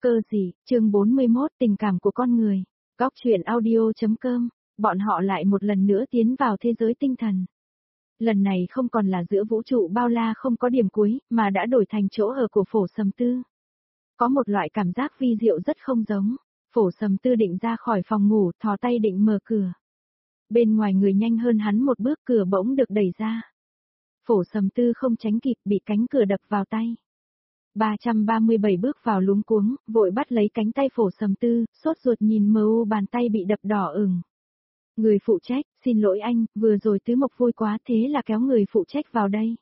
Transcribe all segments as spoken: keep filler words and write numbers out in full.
Cơ gì, chương bốn mươi mốt tình cảm của con người. Góc truyện audio.com, bọn họ lại một lần nữa tiến vào thế giới tinh thần. Lần này không còn là giữa vũ trụ bao la không có điểm cuối, mà đã đổi thành chỗ ở của Phổ Sầm Tư. Có một loại cảm giác vi diệu rất không giống. Phổ Sầm Tư định ra khỏi phòng ngủ, thò tay định mở cửa. Bên ngoài người nhanh hơn hắn một bước, cửa bỗng được đẩy ra. Phổ Sầm Tư không tránh kịp, bị cánh cửa đập vào tay. ba trăm ba mươi bảy bước vào luống cuống, vội bắt lấy cánh tay Phổ Sầm Tư, sốt ruột nhìn mờ u bàn tay bị đập đỏ ửng. Người phụ trách, xin lỗi anh, vừa rồi Tứ Mộc vui quá thế là kéo người phụ trách vào đây.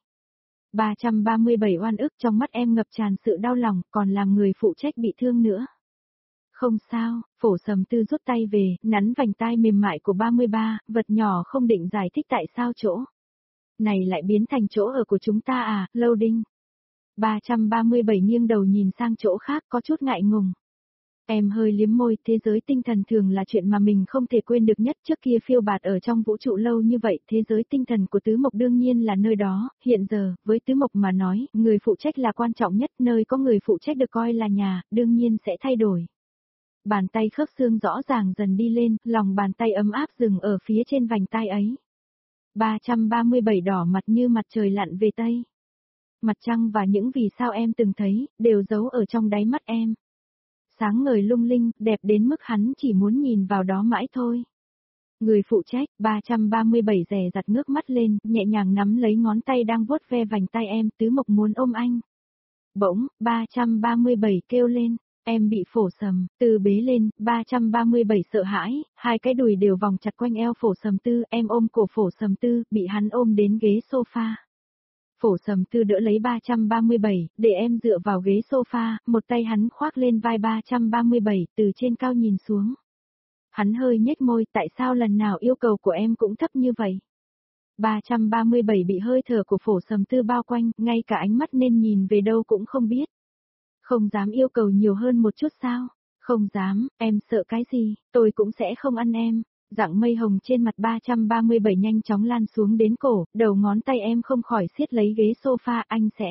ba trăm ba mươi bảy oan ức, trong mắt em ngập tràn sự đau lòng, còn làm người phụ trách bị thương nữa. Không sao, Phổ Sầm Tư rút tay về, nắn vành tai mềm mại của ba mươi ba, vật nhỏ không định giải thích tại sao chỗ này lại biến thành chỗ ở của chúng ta à, loading. ba trăm ba mươi bảy nghiêng đầu nhìn sang chỗ khác, có chút ngại ngùng. Em hơi liếm môi, thế giới tinh thần thường là chuyện mà mình không thể quên được nhất, trước kia phiêu bạt ở trong vũ trụ lâu như vậy, thế giới tinh thần của Tứ Mộc đương nhiên là nơi đó, hiện giờ, với Tứ Mộc mà nói, người phụ trách là quan trọng nhất, nơi có người phụ trách được coi là nhà, đương nhiên sẽ thay đổi. Bàn tay khớp xương rõ ràng dần đi lên, lòng bàn tay ấm áp dừng ở phía trên vành tai ấy. ba trăm ba mươi bảy đỏ mặt như mặt trời lặn về Tây. Mặt trăng và những vì sao em từng thấy, đều giấu ở trong đáy mắt em. Sáng ngời lung linh, đẹp đến mức hắn chỉ muốn nhìn vào đó mãi thôi. Người phụ trách, ba trăm ba mươi bảy dè dặt ngước mắt lên, nhẹ nhàng nắm lấy ngón tay đang vuốt ve vành tay em, Tứ Mộc muốn ôm anh. Bỗng, ba trăm ba mươi bảy kêu lên, em bị Phổ Sầm Tư bế lên, ba trăm ba mươi bảy sợ hãi, hai cái đùi đều vòng chặt quanh eo Phổ Sầm Tư, em ôm cổ Phổ Sầm Tư, bị hắn ôm đến ghế sofa. Phổ Sầm Tư đỡ lấy ba trăm ba mươi bảy, để em dựa vào ghế sofa, một tay hắn khoác lên vai ba trăm ba mươi bảy, từ trên cao nhìn xuống. Hắn hơi nhếch môi, tại sao lần nào yêu cầu của em cũng thấp như vậy? ba trăm ba mươi bảy bị hơi thở của Phổ Sầm Tư bao quanh, ngay cả ánh mắt nên nhìn về đâu cũng không biết. Không dám yêu cầu nhiều hơn một chút sao? Không dám, em sợ cái gì, tôi cũng sẽ không ăn em. Dạng mây hồng trên mặt ba trăm ba mươi bảy nhanh chóng lan xuống đến cổ, đầu ngón tay em không khỏi siết lấy ghế sofa, anh sẽ.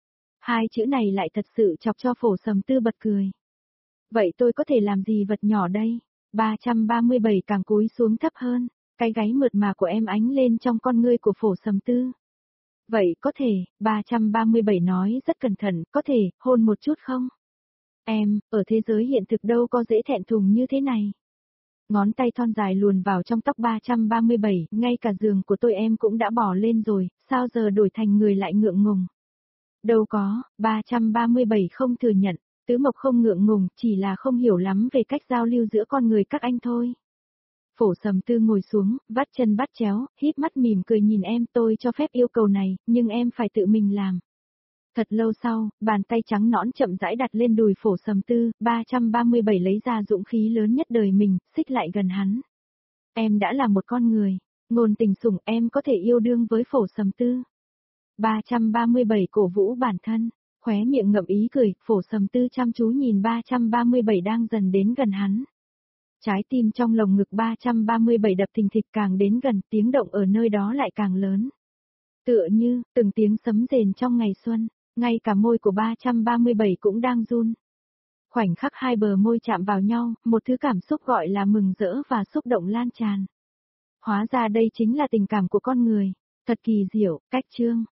Hai chữ này lại thật sự chọc cho Phổ Sầm Tư bật cười. Vậy tôi có thể làm gì vật nhỏ đây? ba trăm ba mươi bảy càng cúi xuống thấp hơn, cái gáy mượt mà của em ánh lên trong con ngươi của Phổ Sầm Tư. Vậy có thể, ba trăm ba mươi bảy nói rất cẩn thận, có thể, hôn một chút không? Em, ở thế giới hiện thực đâu có dễ thẹn thùng như thế này. Ngón tay thon dài luồn vào trong tóc ba trăm ba mươi bảy, ngay cả giường của tôi em cũng đã bỏ lên rồi, sao giờ đổi thành người lại ngượng ngùng. Đâu có, ba trăm ba mươi bảy không thừa nhận, Tứ Mộc không ngượng ngùng, chỉ là không hiểu lắm về cách giao lưu giữa con người các anh thôi. Phổ Sầm Tư ngồi xuống, vắt chân bắt chéo, híp mắt mỉm cười nhìn em, tôi cho phép yêu cầu này, nhưng em phải tự mình làm. Thật lâu sau, bàn tay trắng nõn chậm rãi đặt lên đùi Phổ Sầm Tư, ba trăm ba mươi bảy lấy ra dũng khí lớn nhất đời mình, xích lại gần hắn. Em đã là một con người, ngôn tình sủng, em có thể yêu đương với Phổ Sầm Tư. ba trăm ba mươi bảy cổ vũ bản thân, khóe miệng ngậm ý cười, Phổ Sầm Tư chăm chú nhìn ba trăm ba mươi bảy đang dần đến gần hắn. Trái tim trong lồng ngực ba trăm ba mươi bảy đập thình thịch, càng đến gần, tiếng động ở nơi đó lại càng lớn. Tựa như, từng tiếng sấm rền trong ngày xuân. Ngay cả môi của ba trăm ba mươi bảy cũng đang run. Khoảnh khắc hai bờ môi chạm vào nhau, một thứ cảm xúc gọi là mừng rỡ và xúc động lan tràn. Hóa ra đây chính là tình cảm của con người. Thật kỳ diệu, cách chương.